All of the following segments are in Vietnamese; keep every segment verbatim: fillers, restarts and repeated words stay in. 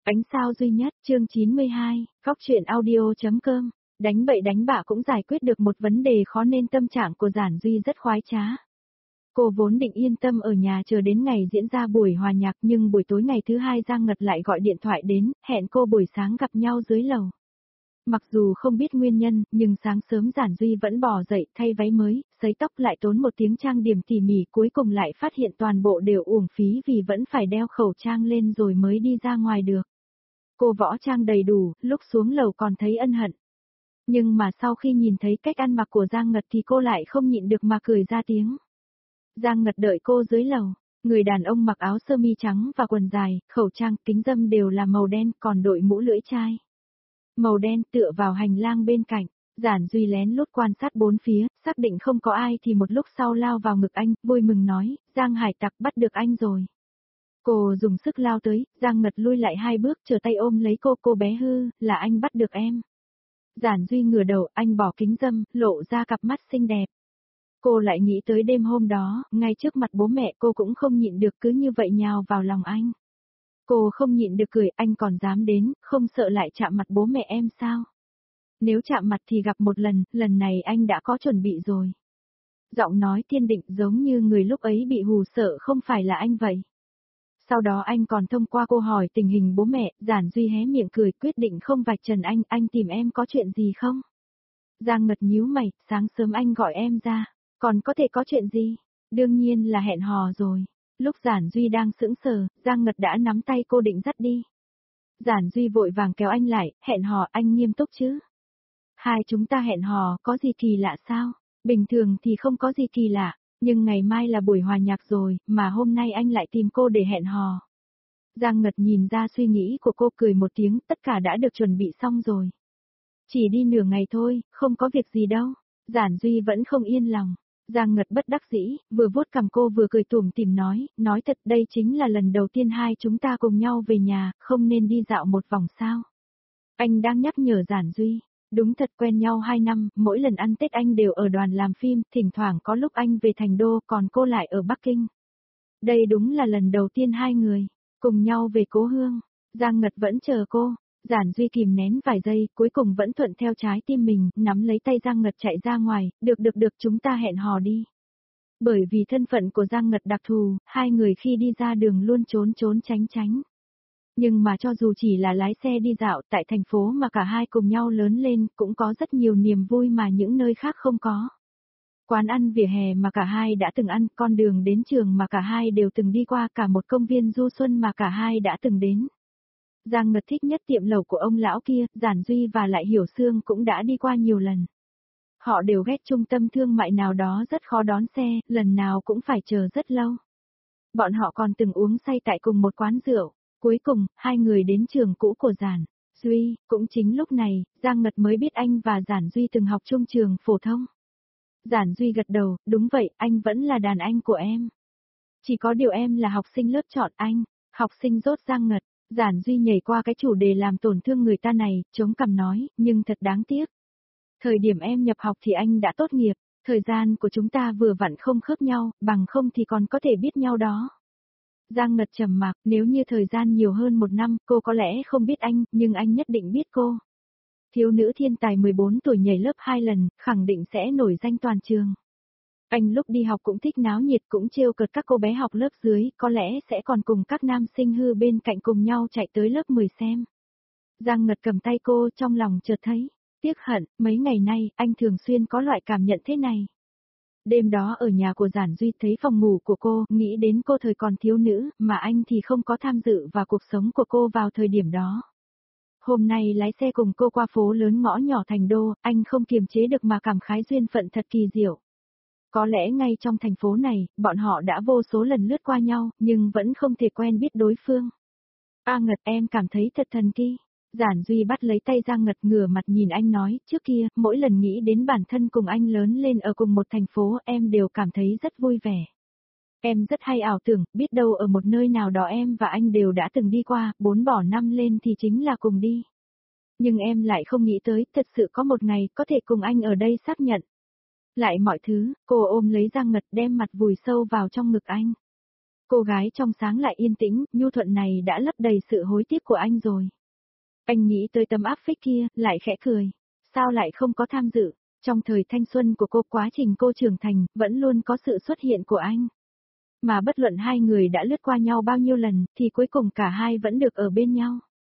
Ánh sao duy nhất, chương chín mươi hai, Góc truyện audio.com, đánh bậy đánh bạ cũng giải quyết được một vấn đề khó nên tâm trạng của Giản Duy rất khoái trá. Cô vốn định yên tâm ở nhà chờ đến ngày diễn ra buổi hòa nhạc nhưng buổi tối ngày thứ hai Giang Ngật lại gọi điện thoại đến, hẹn cô buổi sáng gặp nhau dưới lầu. Mặc dù không biết nguyên nhân, nhưng sáng sớm Giản Duy vẫn bò dậy thay váy mới, sấy tóc lại tốn một tiếng trang điểm tỉ mỉ cuối cùng lại phát hiện toàn bộ đều uổng phí vì vẫn phải đeo khẩu trang lên rồi mới đi ra ngoài được. Cô võ trang đầy đủ, lúc xuống lầu còn thấy ân hận. Nhưng mà sau khi nhìn thấy cách ăn mặc của Giang Ngật thì cô lại không nhịn được mà cười ra tiếng. Giang Ngật đợi cô dưới lầu, người đàn ông mặc áo sơ mi trắng và quần dài, khẩu trang, kính râm đều là màu đen còn đội mũ lưỡi chai. Màu đen tựa vào hành lang bên cạnh, Giản Duy lén lút quan sát bốn phía, xác định không có ai thì một lúc sau lao vào ngực anh, vui mừng nói, Giang hải tặc bắt được anh rồi. Cô dùng sức lao tới, Giang Ngật lui lại hai bước chờ tay ôm lấy cô, cô bé hư, là anh bắt được em. Giản Duy ngửa đầu, anh bỏ kính râm, lộ ra cặp mắt xinh đẹp. Cô lại nghĩ tới đêm hôm đó, ngay trước mặt bố mẹ cô cũng không nhịn được cứ như vậy nhào vào lòng anh. Cô không nhịn được cười, anh còn dám đến, không sợ lại chạm mặt bố mẹ em sao? Nếu chạm mặt thì gặp một lần, lần này anh đã có chuẩn bị rồi. Giọng nói kiên định giống như người lúc ấy bị hù sợ không phải là anh vậy. Sau đó anh còn thông qua cô hỏi tình hình bố mẹ, Giản Duy hé miệng cười quyết định không vạch trần anh, anh tìm em có chuyện gì không? Giang Ngật nhíu mày, sáng sớm anh gọi em ra, còn có thể có chuyện gì? Đương nhiên là hẹn hò rồi. Lúc Giản Duy đang sững sờ, Giang Ngật đã nắm tay cô định dắt đi. Giản Duy vội vàng kéo anh lại, hẹn hò anh nghiêm túc chứ? Hai chúng ta hẹn hò, có gì kỳ lạ sao? Bình thường thì không có gì kỳ lạ, nhưng ngày mai là buổi hòa nhạc rồi, mà hôm nay anh lại tìm cô để hẹn hò. Giang Ngật nhìn ra suy nghĩ của cô cười một tiếng, tất cả đã được chuẩn bị xong rồi. Chỉ đi nửa ngày thôi, không có việc gì đâu. Giản Duy vẫn không yên lòng. Giang Ngật bất đắc dĩ, vừa vuốt cằm cô vừa cười tủm tỉm nói, nói thật đây chính là lần đầu tiên hai chúng ta cùng nhau về nhà, không nên đi dạo một vòng sao. Anh đang nhắc nhở Giản Duy, đúng thật quen nhau hai năm, mỗi lần ăn Tết anh đều ở đoàn làm phim, thỉnh thoảng có lúc anh về Thành Đô còn cô lại ở Bắc Kinh. Đây đúng là lần đầu tiên hai người, cùng nhau về cố hương. Giang Ngật vẫn chờ cô. Giản Duy kìm nén vài giây, cuối cùng vẫn thuận theo trái tim mình, nắm lấy tay Giang Ngật chạy ra ngoài, được được được chúng ta hẹn hò đi. Bởi vì thân phận của Giang Ngật đặc thù, hai người khi đi ra đường luôn trốn trốn tránh tránh. Nhưng mà cho dù chỉ là lái xe đi dạo tại thành phố mà cả hai cùng nhau lớn lên, cũng có rất nhiều niềm vui mà những nơi khác không có. Quán ăn vỉa hè mà cả hai đã từng ăn, con đường đến trường mà cả hai đều từng đi qua, cả một công viên du xuân mà cả hai đã từng đến. Giang Ngật thích nhất tiệm lẩu của ông lão kia, Giản Duy và lại Hiểu Sương cũng đã đi qua nhiều lần. Họ đều ghét trung tâm thương mại nào đó rất khó đón xe, lần nào cũng phải chờ rất lâu. Bọn họ còn từng uống say tại cùng một quán rượu. Cuối cùng, hai người đến trường cũ của Giản Duy, cũng chính lúc này, Giang Ngật mới biết anh và Giản Duy từng học chung trường phổ thông. Giản Duy gật đầu, đúng vậy, anh vẫn là đàn anh của em. Chỉ có điều em là học sinh lớp chọn anh, học sinh rốt Giang Ngật. Giản Duy nhảy qua cái chủ đề làm tổn thương người ta này, chống cằm nói, nhưng thật đáng tiếc. Thời điểm em nhập học thì anh đã tốt nghiệp, thời gian của chúng ta vừa vặn không khớp nhau, bằng không thì còn có thể biết nhau đó. Giang Ngật trầm mặc, nếu như thời gian nhiều hơn một năm, cô có lẽ không biết anh, nhưng anh nhất định biết cô. Thiếu nữ thiên tài mười bốn tuổi nhảy lớp hai lần, khẳng định sẽ nổi danh toàn trường. Anh lúc đi học cũng thích náo nhiệt cũng trêu cợt các cô bé học lớp dưới, có lẽ sẽ còn cùng các nam sinh hư bên cạnh cùng nhau chạy tới lớp mười xem. Giang Ngật cầm tay cô trong lòng chợt thấy, tiếc hận, mấy ngày nay, anh thường xuyên có loại cảm nhận thế này. Đêm đó ở nhà của Giản Duy thấy phòng ngủ của cô, nghĩ đến cô thời còn thiếu nữ, mà anh thì không có tham dự vào cuộc sống của cô vào thời điểm đó. Hôm nay lái xe cùng cô qua phố lớn ngõ nhỏ Thành Đô, anh không kiềm chế được mà cảm khái duyên phận thật kỳ diệu. Có lẽ ngay trong thành phố này, bọn họ đã vô số lần lướt qua nhau, nhưng vẫn không thể quen biết đối phương. A Ngật em cảm thấy thật thần kỳ. Giản Duy bắt lấy tay Giang Ngật ngửa mặt nhìn anh nói, trước kia, mỗi lần nghĩ đến bản thân cùng anh lớn lên ở cùng một thành phố em đều cảm thấy rất vui vẻ. Em rất hay ảo tưởng, biết đâu ở một nơi nào đó em và anh đều đã từng đi qua, bốn bỏ năm lên thì chính là cùng đi. Nhưng em lại không nghĩ tới, thật sự có một ngày có thể cùng anh ở đây xác nhận. Lại mọi thứ, cô ôm lấy Giang Ngật đem mặt vùi sâu vào trong ngực anh. Cô gái trong sáng lại yên tĩnh, nhu thuận này đã lấp đầy sự hối tiếc của anh rồi. Anh nghĩ tới tấm áp phích kia, lại khẽ cười. Sao lại không có tham dự? Trong thời thanh xuân của cô, quá trình cô trưởng thành, vẫn luôn có sự xuất hiện của anh. Mà bất luận hai người đã lướt qua nhau bao nhiêu lần, thì cuối cùng cả hai vẫn được ở bên nhau.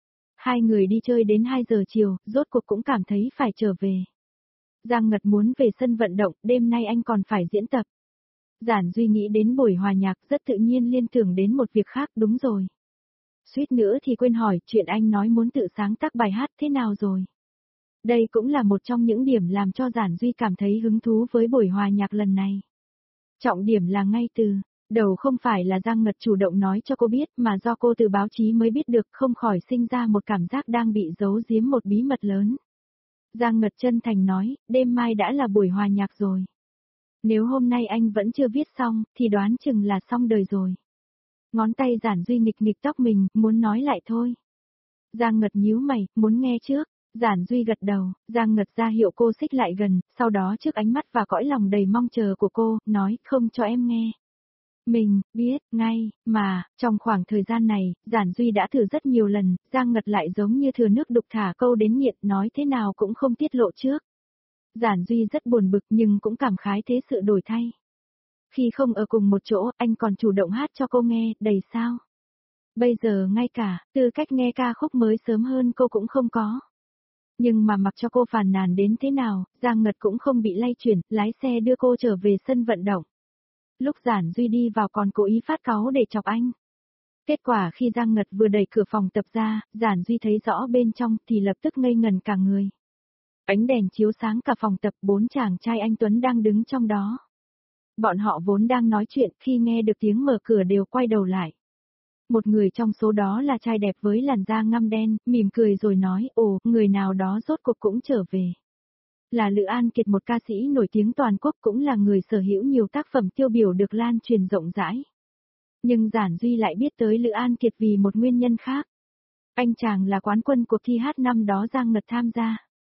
Hai người đi chơi đến hai giờ chiều, rốt cuộc cũng cảm thấy phải trở về. Giang Ngật muốn về sân vận động, đêm nay anh còn phải diễn tập. Giản Duy nghĩ đến buổi hòa nhạc, rất tự nhiên liên tưởng đến một việc khác. Đúng rồi. Suýt nữa thì quên hỏi, chuyện anh nói muốn tự sáng tác bài hát thế nào rồi? Đây cũng là một trong những điểm làm cho Giản Duy cảm thấy hứng thú với buổi hòa nhạc lần này. Trọng điểm là ngay từ đầu không phải là Giang Ngật chủ động nói cho cô biết, mà do cô từ báo chí mới biết được, không khỏi sinh ra một cảm giác đang bị giấu giếm một bí mật lớn. Giang Ngật chân thành nói, đêm mai đã là buổi hòa nhạc rồi. Nếu hôm nay anh vẫn chưa viết xong, thì đoán chừng là xong đời rồi. Ngón tay Giản Duy nghịch nghịch tóc mình, muốn nói lại thôi. Giang Ngật nhíu mày, muốn nghe trước. Giản Duy gật đầu, Giang Ngật ra hiệu cô xích lại gần, sau đó trước ánh mắt và cõi lòng đầy mong chờ của cô, nói, không cho em nghe. Mình, biết, ngay, mà, trong khoảng thời gian này, Giản Duy đã thử rất nhiều lần, Giang Ngật lại giống như thừa nước đục thả câu đến nghiện, nói thế nào cũng không tiết lộ trước. Giản Duy rất buồn bực nhưng cũng cảm khái thế sự đổi thay. Khi không ở cùng một chỗ, anh còn chủ động hát cho cô nghe, đầy sao. Bây giờ ngay cả, tư cách nghe ca khúc mới sớm hơn cô cũng không có. Nhưng mà mặc cho cô phàn nàn đến thế nào, Giang Ngật cũng không bị lay chuyển, lái xe đưa cô trở về sân vận động. Lúc Giản Duy đi vào còn cố ý phát cáu để chọc anh. Kết quả khi Giang Ngật vừa đẩy cửa phòng tập ra, Giản Duy thấy rõ bên trong thì lập tức ngây ngần cả người. Ánh đèn chiếu sáng cả phòng tập, bốn chàng trai anh Tuấn đang đứng trong đó. Bọn họ vốn đang nói chuyện, khi nghe được tiếng mở cửa đều quay đầu lại. Một người trong số đó là trai đẹp với làn da ngăm đen, mỉm cười rồi nói, ồ, người nào đó rốt cuộc cũng trở về. Là Lữ An Kiệt, một ca sĩ nổi tiếng toàn quốc, cũng là người sở hữu nhiều tác phẩm tiêu biểu được lan truyền rộng rãi. Nhưng Giản Duy lại biết tới Lữ An Kiệt vì một nguyên nhân khác. Anh chàng là quán quân cuộc thi hát năm đó Giang Ngật tham gia.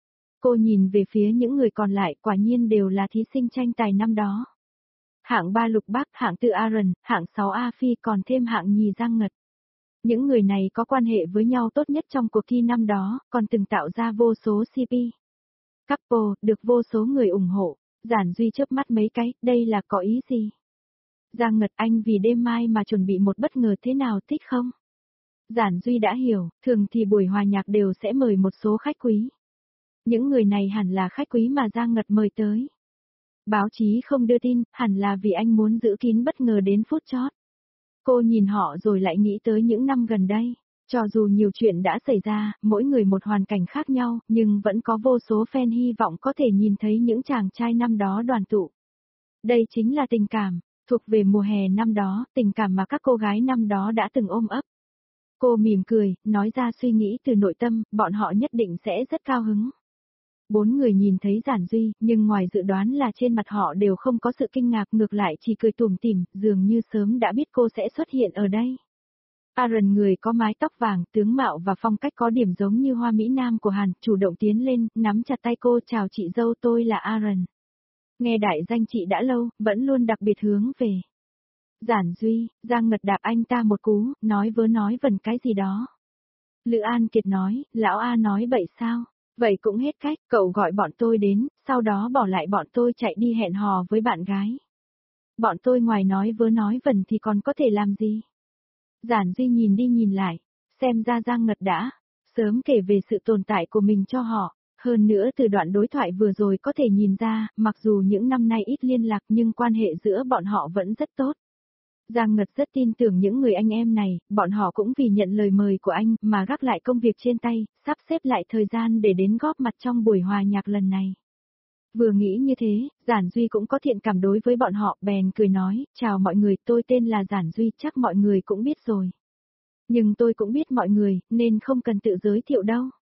Cô nhìn về phía những người còn lại, quả nhiên đều là thí sinh tranh tài năm đó. Hạng ba Lục Bác, hạng tư Aaron, hạng sáu A Phi, còn thêm hạng nhì Giang Ngật. Những người này có quan hệ với nhau tốt nhất trong cuộc thi năm đó, còn từng tạo ra vô số xê pê. Couple, được vô số người ủng hộ. Giản Duy chớp mắt mấy cái, đây là có ý gì? Giang Ngật, anh vì đêm mai mà chuẩn bị một bất ngờ thế nào, thích không? Giản Duy đã hiểu, thường thì buổi hòa nhạc đều sẽ mời một số khách quý. Những người này hẳn là khách quý mà Giang Ngật mời tới. Báo chí không đưa tin, hẳn là vì anh muốn giữ kín bất ngờ đến phút chót. Cô nhìn họ rồi lại nghĩ tới những năm gần đây. Cho dù nhiều chuyện đã xảy ra, mỗi người một hoàn cảnh khác nhau, nhưng vẫn có vô số fan hy vọng có thể nhìn thấy những chàng trai năm đó đoàn tụ. Đây chính là tình cảm, thuộc về mùa hè năm đó, tình cảm mà các cô gái năm đó đã từng ôm ấp. Cô mỉm cười, nói ra suy nghĩ từ nội tâm, bọn họ nhất định sẽ rất cao hứng. Bốn người nhìn thấy Giản Duy, nhưng ngoài dự đoán là trên mặt họ đều không có sự kinh ngạc, ngược lại chỉ cười tủm tỉm, dường như sớm đã biết cô sẽ xuất hiện ở đây. Aaron, người có mái tóc vàng, tướng mạo và phong cách có điểm giống như hoa mỹ nam của Hàn, chủ động tiến lên, nắm chặt tay cô, chào chị dâu, tôi là Aaron. Nghe đại danh chị đã lâu, vẫn luôn đặc biệt hướng về. Giản Duy, Giang Ngật đạp anh ta một cú, nói vớ nói vẩn cái gì đó. Lữ An Kiệt nói, lão A nói bậy sao? Vậy cũng hết cách, cậu gọi bọn tôi đến, sau đó bỏ lại bọn tôi chạy đi hẹn hò với bạn gái. Bọn tôi ngoài nói vớ nói vẩn thì còn có thể làm gì? Giản Duy nhìn đi nhìn lại, xem ra Giang Ngật đã sớm kể về sự tồn tại của mình cho họ. Hơn nữa từ đoạn đối thoại vừa rồi có thể nhìn ra, mặc dù những năm nay ít liên lạc nhưng quan hệ giữa bọn họ vẫn rất tốt. Giang Ngật rất tin tưởng những người anh em này, bọn họ cũng vì nhận lời mời của anh mà gác lại công việc trên tay, sắp xếp lại thời gian để đến góp mặt trong buổi hòa nhạc lần này. Vừa nghĩ như thế, Giản Duy cũng có thiện cảm đối với bọn họ, bèn cười nói, chào mọi người, tôi tên là Giản Duy, chắc mọi người cũng biết rồi. Nhưng tôi cũng biết mọi người, nên không cần tự giới thiệu đâu.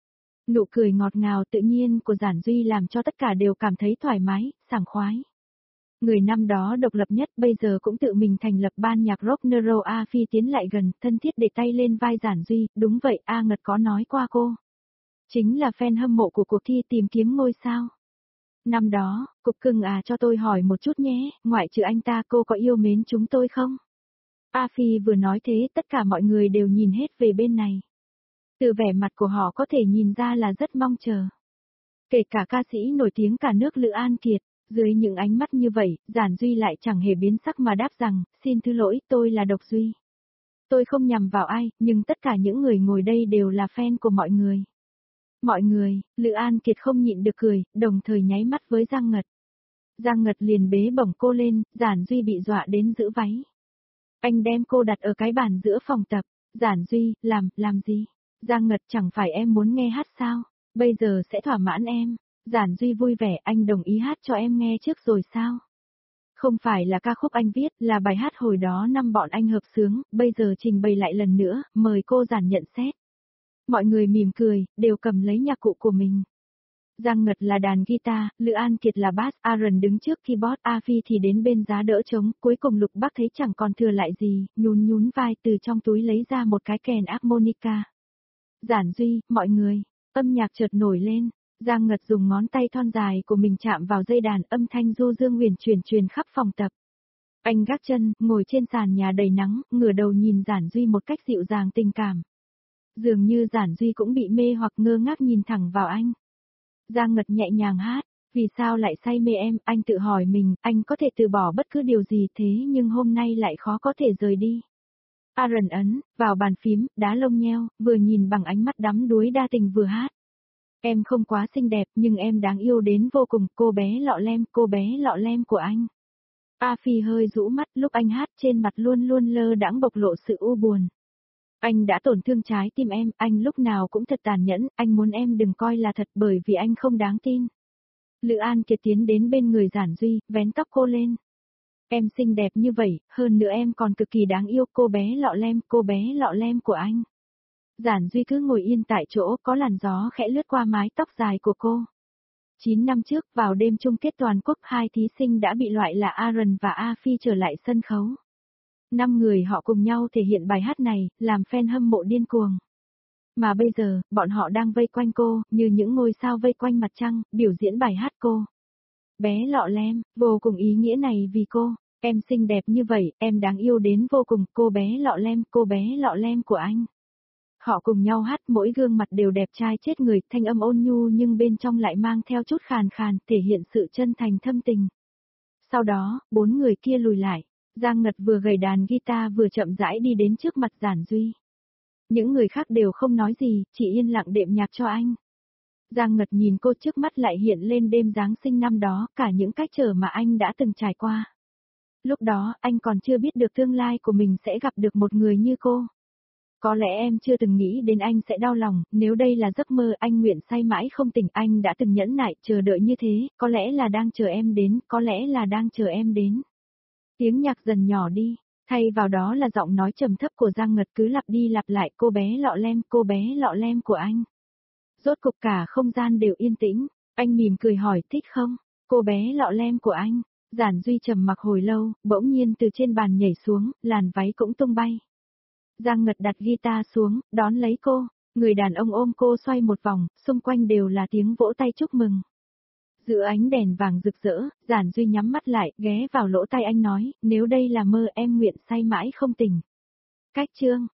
Nụ cười ngọt ngào tự nhiên của Giản Duy làm cho tất cả đều cảm thấy thoải mái, sảng khoái. Người năm đó độc lập nhất bây giờ cũng tự mình thành lập ban nhạc rock Neuro. A Phi tiến lại gần, thân thiết để tay lên vai Giản Duy, đúng vậy, A Ngật có nói qua cô. Chính là fan hâm mộ của cuộc thi tìm kiếm ngôi sao. Năm đó, cục cưng à, cho tôi hỏi một chút nhé, ngoại trừ anh ta cô có yêu mến chúng tôi không? A Phi vừa nói thế tất cả mọi người đều nhìn hết về bên này. Từ vẻ mặt của họ có thể nhìn ra là rất mong chờ. Kể cả ca sĩ nổi tiếng cả nước Lữ An Kiệt, dưới những ánh mắt như vậy, Giản Duy lại chẳng hề biến sắc mà đáp rằng, xin thứ lỗi, tôi là Độc Duy. Tôi không nhằm vào ai, nhưng tất cả những người ngồi đây đều là fan của mọi người. Mọi người, Lữ An Kiệt không nhịn được cười, đồng thời nháy mắt với Giang Ngật. Giang Ngật liền bế bổng cô lên, Giản Duy bị dọa đến giữ váy. Anh đem cô đặt ở cái bàn giữa phòng tập. Giản Duy, làm, làm gì? Giang Ngật, chẳng phải em muốn nghe hát sao? Bây giờ sẽ thỏa mãn em. Giản Duy vui vẻ, anh đồng ý hát cho em nghe trước rồi sao? Không phải là ca khúc anh viết, là bài hát hồi đó năm bọn anh hợp xướng, bây giờ trình bày lại lần nữa, mời cô Giản nhận xét. Mọi người mỉm cười, đều cầm lấy nhạc cụ của mình. Giang Ngật là đàn guitar, Lữ An Kiệt là bass, Aaron đứng trước keyboard, A Phi thì đến bên giá đỡ trống, cuối cùng Lục Bắc thấy chẳng còn thừa lại gì, nhún nhún vai từ trong túi lấy ra một cái kèn harmonica. Giản Duy, mọi người, âm nhạc chợt nổi lên, Giang Ngật dùng ngón tay thon dài của mình chạm vào dây đàn, âm thanh du dương huyền truyền truyền khắp phòng tập. Anh gác chân, ngồi trên sàn nhà đầy nắng, ngửa đầu nhìn Giản Duy một cách dịu dàng tình cảm. Dường như Giản Duy cũng bị mê hoặc ngơ ngác nhìn thẳng vào anh. Giang Ngật nhẹ nhàng hát, vì sao lại say mê em, anh tự hỏi mình, anh có thể từ bỏ bất cứ điều gì thế nhưng hôm nay lại khó có thể rời đi. Aaron ấn, vào bàn phím, đá lông nheo, vừa nhìn bằng ánh mắt đắm đuối đa tình vừa hát. Em không quá xinh đẹp nhưng em đáng yêu đến vô cùng, cô bé lọ lem, cô bé lọ lem của anh. A Phi hơi rũ mắt, lúc anh hát trên mặt luôn luôn lơ đãng bộc lộ sự u buồn. Anh đã tổn thương trái tim em, anh lúc nào cũng thật tàn nhẫn, anh muốn em đừng coi là thật bởi vì anh không đáng tin. Lữ An Kiệt tiến đến bên người Giản Duy, vén tóc cô lên. Em xinh đẹp như vậy, hơn nữa em còn cực kỳ đáng yêu, cô bé lọ lem, cô bé lọ lem của anh. Giản Duy cứ ngồi yên tại chỗ, có làn gió khẽ lướt qua mái tóc dài của cô. chín năm trước, vào đêm chung kết toàn quốc, hai thí sinh đã bị loại là Aaron và A Phi trở lại sân khấu. Năm người họ cùng nhau thể hiện bài hát này, làm fan hâm mộ điên cuồng. Mà bây giờ, bọn họ đang vây quanh cô, như những ngôi sao vây quanh mặt trăng, biểu diễn bài hát cô. Bé lọ lem, vô cùng ý nghĩa này vì cô, em xinh đẹp như vậy, em đáng yêu đến vô cùng, cô bé lọ lem, cô bé lọ lem của anh. Họ cùng nhau hát, mỗi gương mặt đều đẹp trai chết người, thanh âm ôn nhu nhưng bên trong lại mang theo chút khàn khàn, thể hiện sự chân thành thâm tình. Sau đó, bốn người kia lùi lại. Giang Ngật vừa gầy đàn guitar vừa chậm rãi đi đến trước mặt Giản Duy. Những người khác đều không nói gì, chỉ yên lặng đệm nhạc cho anh. Giang Ngật nhìn cô, trước mắt lại hiện lên đêm Giáng sinh năm đó, cả những cách trở mà anh đã từng trải qua. Lúc đó, anh còn chưa biết được tương lai của mình sẽ gặp được một người như cô. Có lẽ em chưa từng nghĩ đến anh sẽ đau lòng, nếu đây là giấc mơ anh nguyện say mãi không tỉnh, anh đã từng nhẫn nại, chờ đợi như thế, có lẽ là đang chờ em đến, có lẽ là đang chờ em đến. Tiếng nhạc dần nhỏ đi, thay vào đó là giọng nói trầm thấp của Giang Ngật cứ lặp đi lặp lại, cô bé lọ lem, cô bé lọ lem của anh. Rốt cục cả không gian đều yên tĩnh, anh mỉm cười hỏi, thích không? Cô bé lọ lem của anh. Giản Duy trầm mặc hồi lâu, bỗng nhiên từ trên bàn nhảy xuống, làn váy cũng tung bay. Giang Ngật đặt guitar xuống, đón lấy cô, người đàn ông ôm cô xoay một vòng, xung quanh đều là tiếng vỗ tay chúc mừng. Giữa ánh đèn vàng rực rỡ, Giản Duy nhắm mắt lại, ghé vào lỗ tai anh nói, nếu đây là mơ em nguyện say mãi không tỉnh. Cách chương